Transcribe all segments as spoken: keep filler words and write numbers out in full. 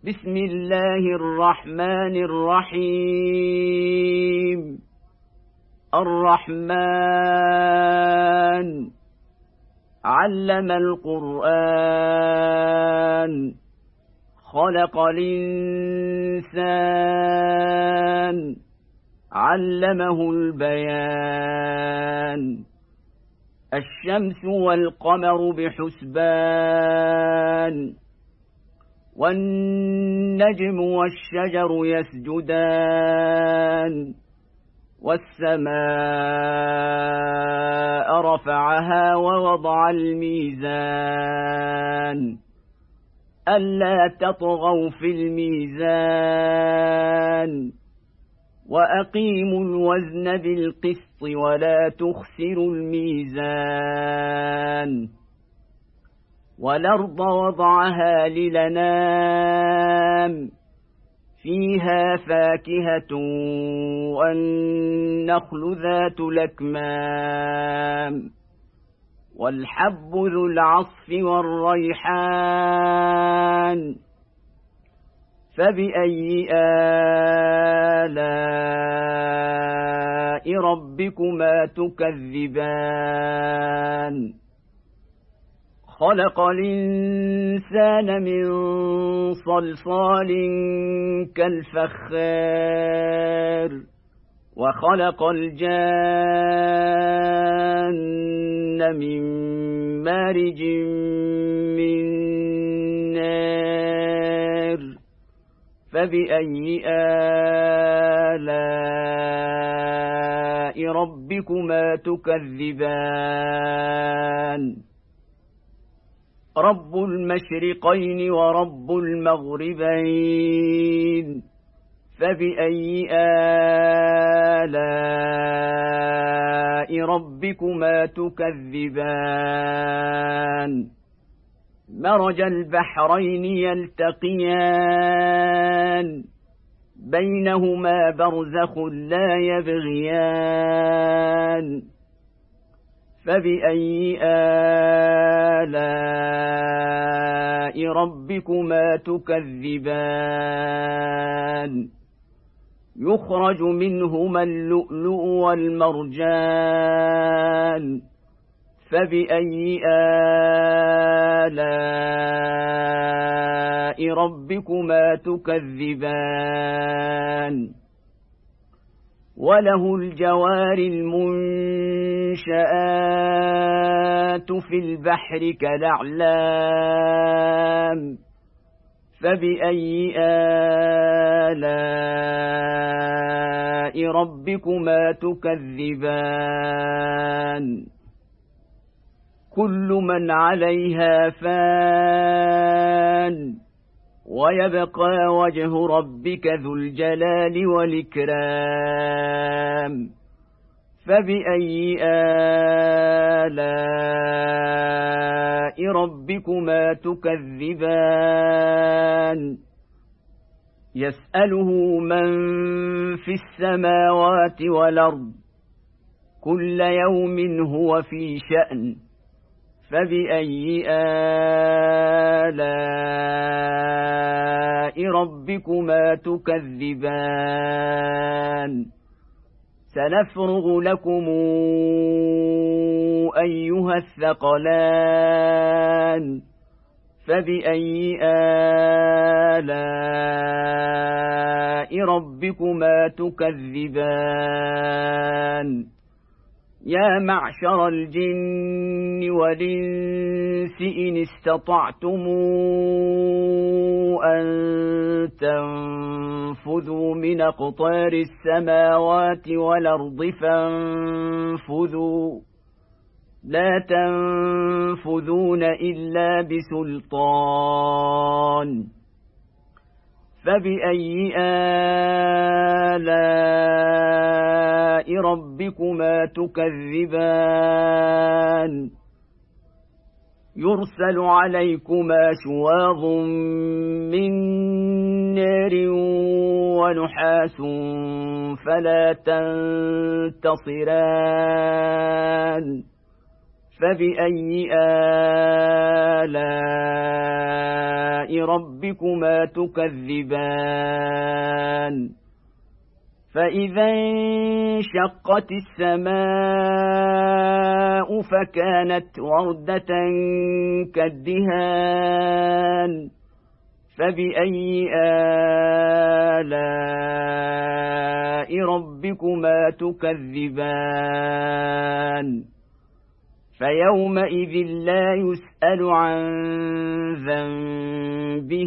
بسم الله الرحمن الرحيم. الرحمن علم القرآن خلق الإنسان علمه البيان الشمس والقمر بحسبان والنجم والشجر يسجدان والسماء رفعها ووضع الميزان ألا تطغوا في الميزان وأقيموا الوزن بالقسط ولا تخسروا الميزان والأرض وضعها للأنام فيها فاكهة والنخل ذات الأكمام والحب ذو العصف والريحان فبأي آلاء ربكما تكذبان خلق الإنسان من صلصال كالفخار وخلق الجان من مارج من نار فبأي آلاء ربكما تكذبان رب المشرقين ورب المغربين فبأي آلاء ربكما تكذبان مرج البحرين يلتقيان بينهما برزخ لا يبغيان فبأي آلاء ربكما تكذبان يخرج منهما اللؤلؤ والمرجان فبأي آلاء ربكما تكذبان وله الجوار المنشآت في البحر كالأعلام فبأي آلاء ربكما تكذبان كل من عليها فان ويبقى وجه ربك ذو الجلال والإكرام فبأي آلاء ربكما تكذبان يسأله من في السماوات والأرض كل يوم هو في شأن فبأي آلاء ربكما تكذبان سنفرغ لكم أيها الثقلان فبأي آلاء ربكما تكذبان يا معشر الجن والإنس إن استطعتم أن تنفذوا من أقطار السماوات والأرض فانفذوا لا تنفذون إلا بسلطان فبأي آلاء ربكما تكذبان يرسل عليكما شواظ من نار ونحاس فلا تنتصران فبأي آلاء ربكما تكذبان فإذا انشقت السماء فكانت وردة كالدهان فبأي آلاء ربكما تكذبان فيومئذ لا يسأل عن ذنبه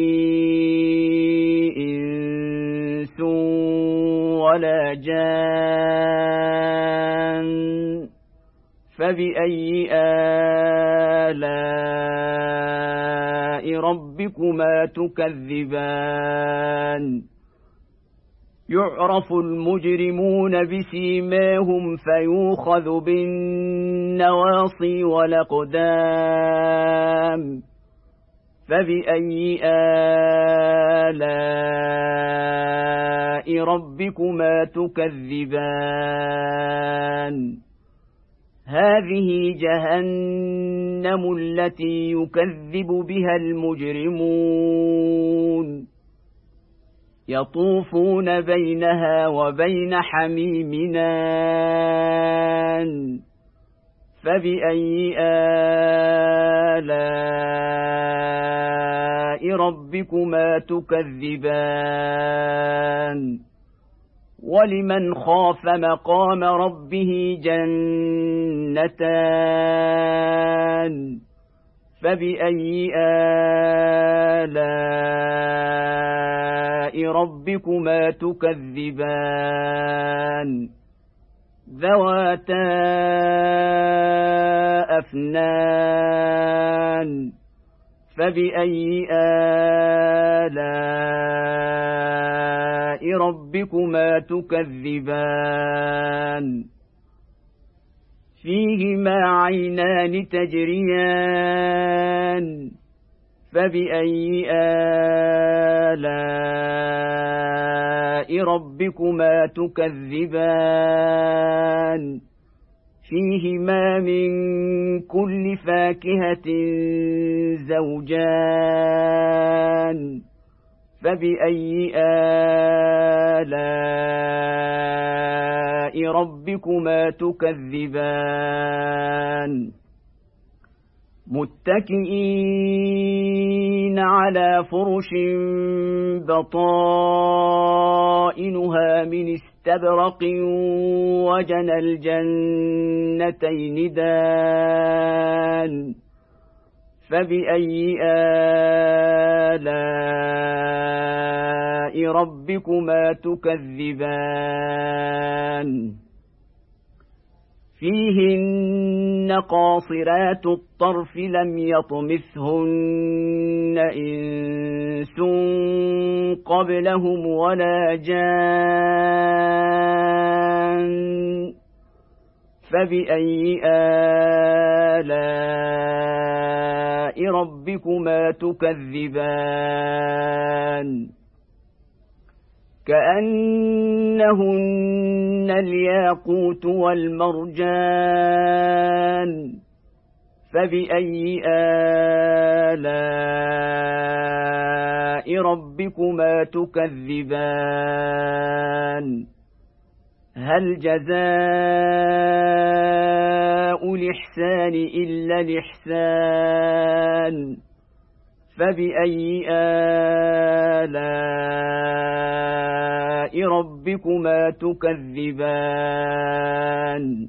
إنس ولا جان فبأي آلاء ربكما تكذبان يعرف المجرمون بسيماهم فيوخذ بالنواصي والأقدام فبأي آلاء ربكما تكذبان هذه جهنم التي يكذب بها المجرمون يطوفون بينها وبين حميم آن فبأي آلاء ربكما تكذبان ولمن خاف مقام ربه جنتان فبأي آلاء ربكما تكذبان ذواتا أفنان فبأي آلاء ربكما تكذبان فيهما عينان تجريان فبأي آلاء ربكما تكذبان فيهما من كل فاكهة زوجان فبأي آلاء ربكما تكذبان متكئين على فرش بطائنها من استبرق وجنى الجنتين دان فبأي آلاء ربكما تكذبان فيهن قاصرات الطرف لم يطمثهن إنس قبلهم ولا جان فبأي آلاء ربكما تكذبان كأنهن الياقوت والمرجان فبأي آلاء ربكما تكذبان هل جزاء الإحسان إلا الإحسان فبأي آلاء ربكما تكذبان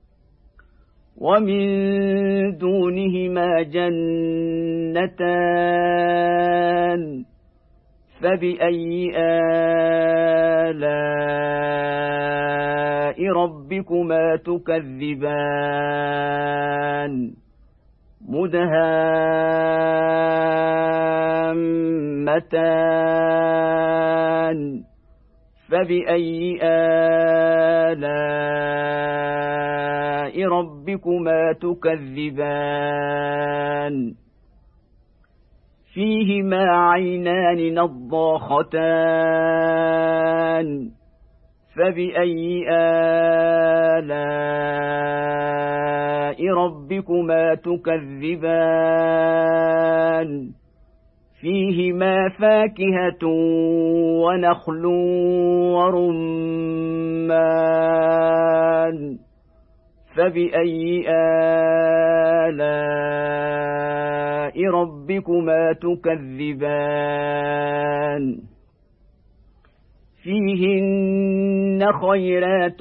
ومن دونهما جنتان فبأي آلاء ربكما تكذبان مدهامتان فبأي آلاء ربكما تكذبان فيهما عينان نضاختان فبأي آلاء ربكما تكذبان فيهما فاكهة ونخل ورمان فبأي آلاء ربكما تكذبان فيهن خيرات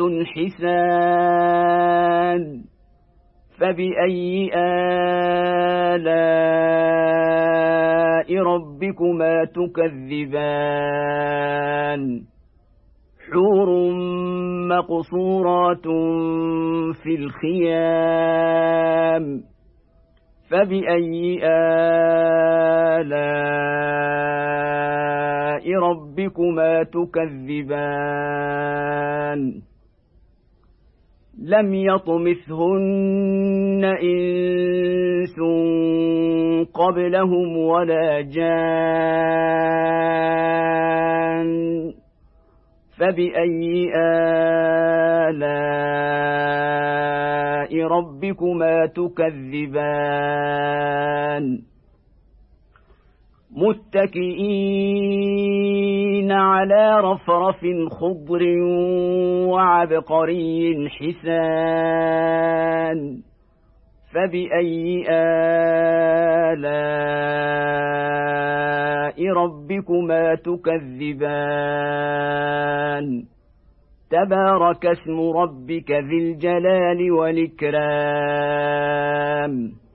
حسان فبأي آلاء ربكما تكذبان حور مقصورات في الخيام فبأي آلاء ربكما تكذبان لم يطمثهن إنس قبلهم ولا جان فبأي آلاء ربكما تكذبان متكئين على رفرف خضر وعبقري حسان فبأي آلاء ربكما تكذبان تبارك اسم ربك ذي الجلال والإكرام